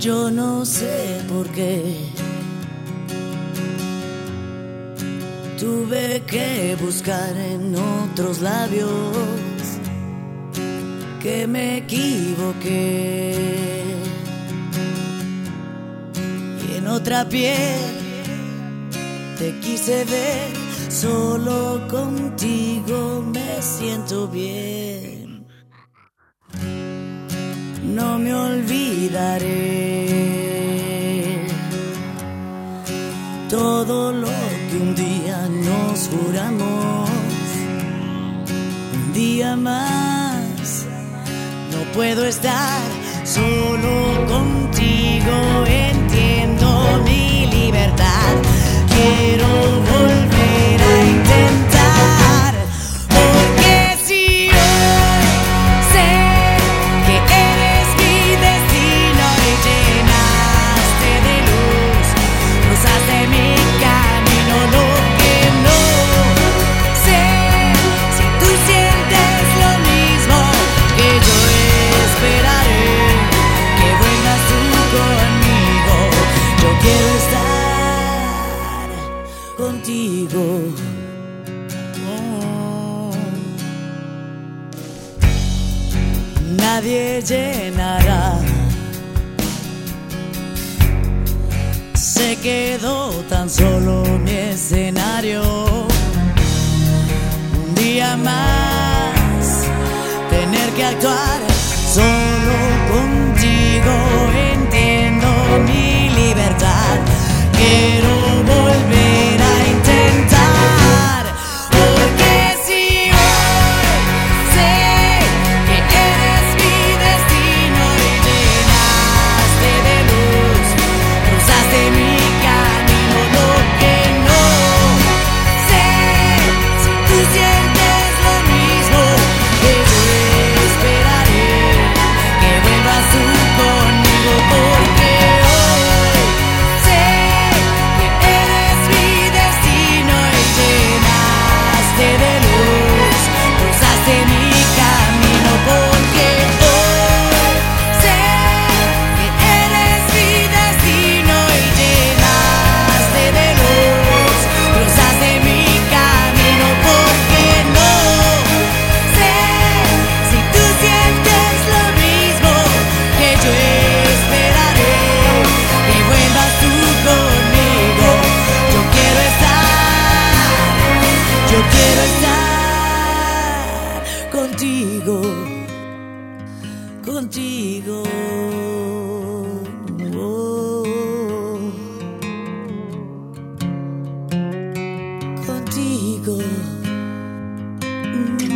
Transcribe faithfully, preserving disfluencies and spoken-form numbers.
Yo no sé por qué tuve que buscar en otros labios, que me equivoqué, y en otra piel te quise ver. Solo contigo me siento bien. No me olvidaré todo lo que un día nos juramos. Un día más no puedo estar solo contigo. Entiendo mi libertad. Quiero volver a intentar, porque si hoy sé que eres mi destino y llenaste de luz, cruzaste mi camino. Lo que no sé, si tú sientes lo mismo que yo, esperaré que vuelvas tú conmigo. Yo quiero estar contigo. Oh. Nadie llenará. Se quedó tan solo mi escenario. Un día más tener que actuar solo contigo. Entiendo mi libertad. Quiero volver a intentar, porque si hoy sé que eres mi destino y llenaste de luz, cruzaste mi camino. Lo que no sé, si tú sientes lo mismo que yo, esperaré que vuelvas tú conmigo, porque contigo, contigo, oh, contigo. Mm.